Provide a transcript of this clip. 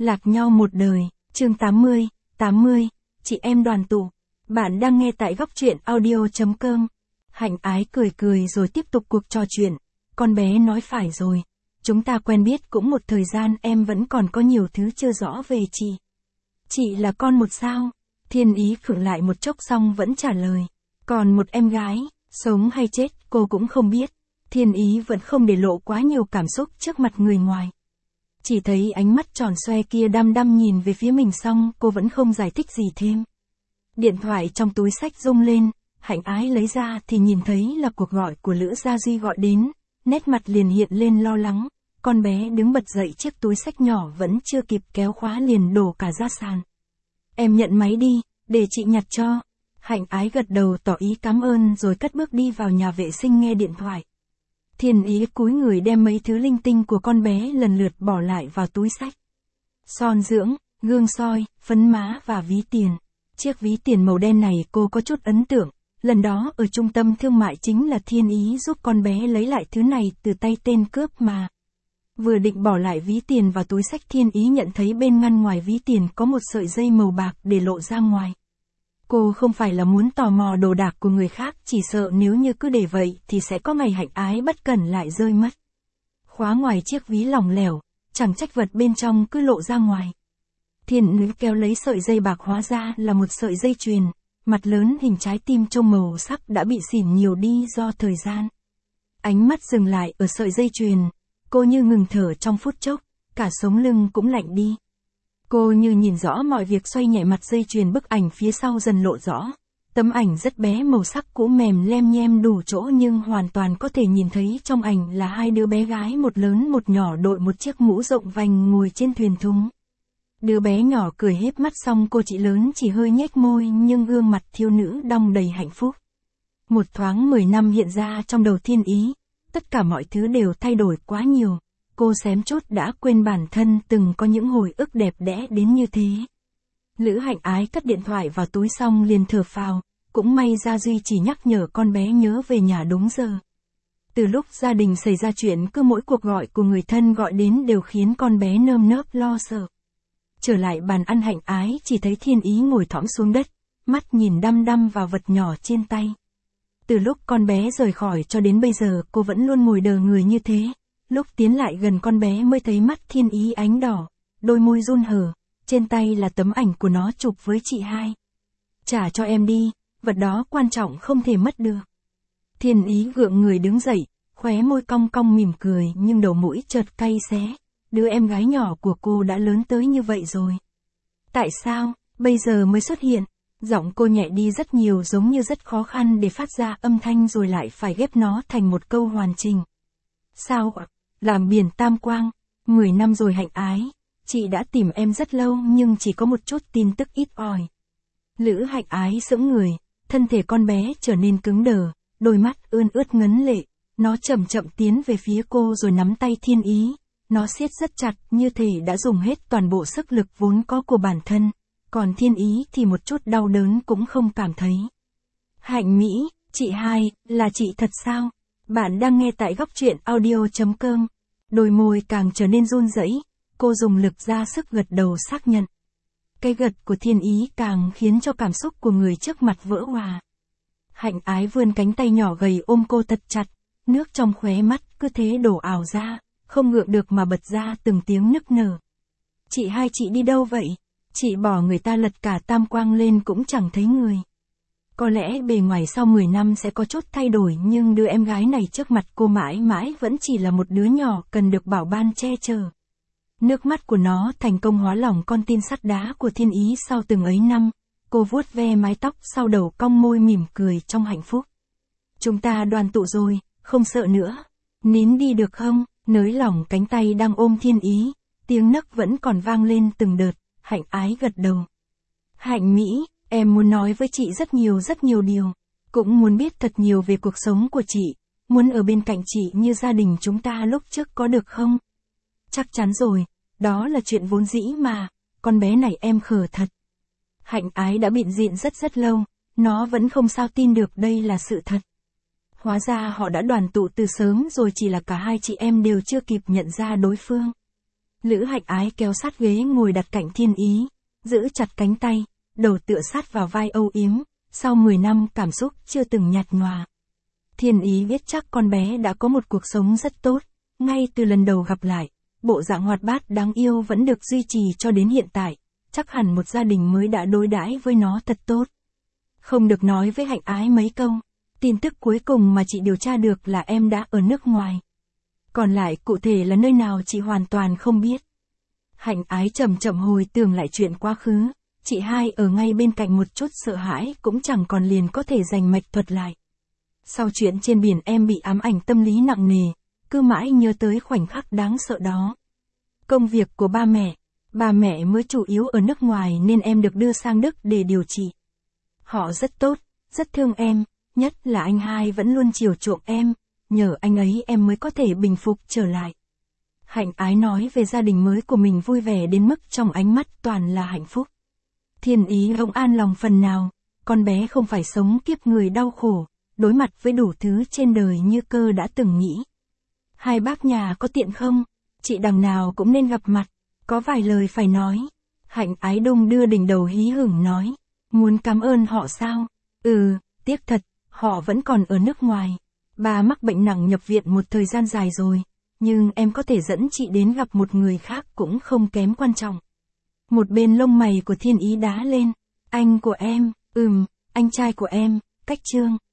Lạc nhau một đời, chương 80, chị em đoàn tụ. Bạn đang nghe tại góc truyện audio.com. Hạnh Ái cười cười rồi tiếp tục cuộc trò chuyện. Con bé nói phải rồi. Chúng ta quen biết cũng một thời gian, em vẫn còn có nhiều thứ chưa rõ về chị. Chị là con một sao? Thiên Ý khựng lại một chốc xong vẫn trả lời. Còn một em gái, sống hay chết cô cũng không biết. Thiên Ý vẫn không để lộ quá nhiều cảm xúc trước mặt người ngoài. Chỉ thấy ánh mắt tròn xoe kia đăm đăm nhìn về phía mình xong cô vẫn không giải thích gì thêm. Điện thoại trong túi xách rung lên, Hạnh Ái lấy ra thì nhìn thấy là cuộc gọi của Lữ Gia Duy gọi đến, nét mặt liền hiện lên lo lắng, con bé đứng bật dậy chiếc túi xách nhỏ vẫn chưa kịp kéo khóa liền đổ cả ra sàn. Em nhận máy đi, để chị nhặt cho. Hạnh Ái gật đầu tỏ ý cảm ơn rồi cất bước đi vào nhà vệ sinh nghe điện thoại. Thiên Ý cúi người đem mấy thứ linh tinh của con bé lần lượt bỏ lại vào túi xách. Son dưỡng, gương soi, phấn má và ví tiền. Chiếc ví tiền màu đen này cô có chút ấn tượng, lần đó ở trung tâm thương mại chính là Thiên Ý giúp con bé lấy lại thứ này từ tay tên cướp mà. Vừa định bỏ lại ví tiền vào túi xách Thiên Ý nhận thấy bên ngăn ngoài ví tiền có một sợi dây màu bạc để lộ ra ngoài. Cô không phải là muốn tò mò đồ đạc của người khác, chỉ sợ nếu như cứ để vậy thì sẽ có ngày Hạnh Ái bất cẩn lại rơi mất. Khóa ngoài chiếc ví lỏng lẻo, chẳng trách vật bên trong cứ lộ ra ngoài. Thiên Ý kéo lấy sợi dây bạc hóa ra là một sợi dây chuyền, mặt lớn hình trái tim trông màu sắc đã bị xỉn nhiều đi do thời gian. Ánh mắt dừng lại ở sợi dây chuyền, cô như ngừng thở trong phút chốc, cả sống lưng cũng lạnh đi. Cô như nhìn rõ mọi việc xoay nhẹ mặt dây chuyền, bức ảnh phía sau dần lộ rõ. Tấm ảnh rất bé, màu sắc cũ mềm lem nhem đủ chỗ nhưng hoàn toàn có thể nhìn thấy trong ảnh là hai đứa bé gái, một lớn một nhỏ đội một chiếc mũ rộng vành ngồi trên thuyền thúng. Đứa bé nhỏ cười híp mắt xong cô chị lớn chỉ hơi nhếch môi nhưng gương mặt thiếu nữ đong đầy hạnh phúc. Một thoáng 10 năm hiện ra trong đầu Thiên Ý, tất cả mọi thứ đều thay đổi quá nhiều. Cô xém chút đã quên bản thân từng có những hồi ức đẹp đẽ đến như thế. Lữ Hạnh Ái cất điện thoại vào túi xong liền thở phào, cũng may Gia Duy chỉ nhắc nhở con bé nhớ về nhà đúng giờ. Từ lúc gia đình xảy ra chuyện cứ mỗi cuộc gọi của người thân gọi đến đều khiến con bé nơm nớp lo sợ. Trở lại bàn ăn Hạnh Ái chỉ thấy Thiên Ý ngồi thõng xuống đất, mắt nhìn đăm đăm vào vật nhỏ trên tay. Từ lúc con bé rời khỏi cho đến bây giờ cô vẫn luôn ngồi đờ người như thế. Lúc tiến lại gần con bé mới thấy mắt Thiên Ý ánh đỏ, đôi môi run hờ, trên tay là tấm ảnh của nó chụp với chị hai. Trả cho em đi, vật đó quan trọng không thể mất được. Thiên Ý gượng người đứng dậy, khóe môi cong cong mỉm cười nhưng đầu mũi chợt cay xé. Đứa em gái nhỏ của cô đã lớn tới như vậy rồi. Tại sao, bây giờ mới xuất hiện? Giọng cô nhẹ đi rất nhiều, giống như rất khó khăn để phát ra âm thanh rồi lại phải ghép nó thành một câu hoàn chỉnh. Sao ạ? Làm biển Tam Quang, 10 năm rồi Hạnh Ái, chị đã tìm em rất lâu nhưng chỉ có một chút tin tức ít ỏi. Lữ Hạnh Ái sững người, thân thể con bé trở nên cứng đờ, đôi mắt ươn ướt ngấn lệ, nó chậm chậm tiến về phía cô rồi nắm tay Thiên Ý, nó siết rất chặt như thể đã dùng hết toàn bộ sức lực vốn có của bản thân, còn Thiên Ý thì một chút đau đớn cũng không cảm thấy. Hạnh Mỹ, chị hai, là chị thật sao? Bạn đang nghe tại góc truyện audio.com. Đôi môi càng trở nên run rẩy, cô dùng lực ra sức gật đầu xác nhận. Cái gật của Thiên Ý càng khiến cho cảm xúc của người trước mặt vỡ hòa. Hạnh Ái vươn cánh tay nhỏ gầy ôm cô thật chặt, nước trong khóe mắt cứ thế đổ ào ra, không ngượng được mà bật ra từng tiếng nức nở. Chị hai chị đi đâu vậy? Chị bỏ người ta lật cả Tam Quang lên cũng chẳng thấy người. Có lẽ bề ngoài sau 10 năm sẽ có chút thay đổi nhưng đứa em gái này trước mặt cô mãi mãi vẫn chỉ là một đứa nhỏ cần được bảo ban che chở. Nước mắt của nó thành công hóa lỏng con tim sắt đá của Thiên Ý sau từng ấy năm, cô vuốt ve mái tóc sau đầu cong môi mỉm cười trong hạnh phúc. Chúng ta đoàn tụ rồi, không sợ nữa. Nín đi được không? Nới lỏng cánh tay đang ôm Thiên Ý, tiếng nấc vẫn còn vang lên từng đợt, Hạnh Ái gật đầu. Hạnh Mỹ, em muốn nói với chị rất nhiều điều, cũng muốn biết thật nhiều về cuộc sống của chị, muốn ở bên cạnh chị như gia đình chúng ta lúc trước có được không? Chắc chắn rồi, đó là chuyện vốn dĩ mà, con bé này em khờ thật. Hạnh Ái đã bịn rịn rất lâu, nó vẫn không sao tin được đây là sự thật. Hóa ra họ đã đoàn tụ từ sớm rồi, chỉ là cả hai chị em đều chưa kịp nhận ra đối phương. Lữ Hạnh Ái kéo sát ghế ngồi đặt cạnh Thiên Ý, giữ chặt cánh tay, đầu tựa sát vào vai âu yếm, sau 10 năm cảm xúc chưa từng nhạt nhòa. Thiên Ý biết chắc con bé đã có một cuộc sống rất tốt, ngay từ lần đầu gặp lại, bộ dạng hoạt bát đáng yêu vẫn được duy trì cho đến hiện tại, chắc hẳn một gia đình mới đã đối đãi với nó thật tốt. Không được nói với Hạnh Ái mấy câu, tin tức cuối cùng mà chị điều tra được là em đã ở nước ngoài. Còn lại cụ thể là nơi nào chị hoàn toàn không biết. Hạnh Ái chậm chậm hồi tưởng lại chuyện quá khứ, chị hai ở ngay bên cạnh một chút sợ hãi cũng chẳng còn liền có thể dành mạch thuật lại. Sau chuyện trên biển em bị ám ảnh tâm lý nặng nề, cứ mãi nhớ tới khoảnh khắc đáng sợ đó. Công việc của ba mẹ mới chủ yếu ở nước ngoài nên em được đưa sang Đức để điều trị. Họ rất tốt, rất thương em, nhất là anh hai vẫn luôn chiều chuộng em, nhờ anh ấy em mới có thể bình phục trở lại. Hạnh Ái nói về gia đình mới của mình vui vẻ đến mức trong ánh mắt toàn là hạnh phúc. Thiên Ý ông an lòng phần nào, con bé không phải sống kiếp người đau khổ, đối mặt với đủ thứ trên đời như Cơ đã từng nghĩ. Hai bác nhà có tiện không? Chị đằng nào cũng nên gặp mặt, có vài lời phải nói. Hạnh Ái đung đưa đỉnh đầu hí hửng nói, muốn cảm ơn họ sao? Tiếc thật, họ vẫn còn ở nước ngoài. Ba mắc bệnh nặng nhập viện một thời gian dài rồi, nhưng em có thể dẫn chị đến gặp một người khác cũng không kém quan trọng. Một bên lông mày của Thiên Ý đá lên, anh của em, anh trai của em, Cách Trương.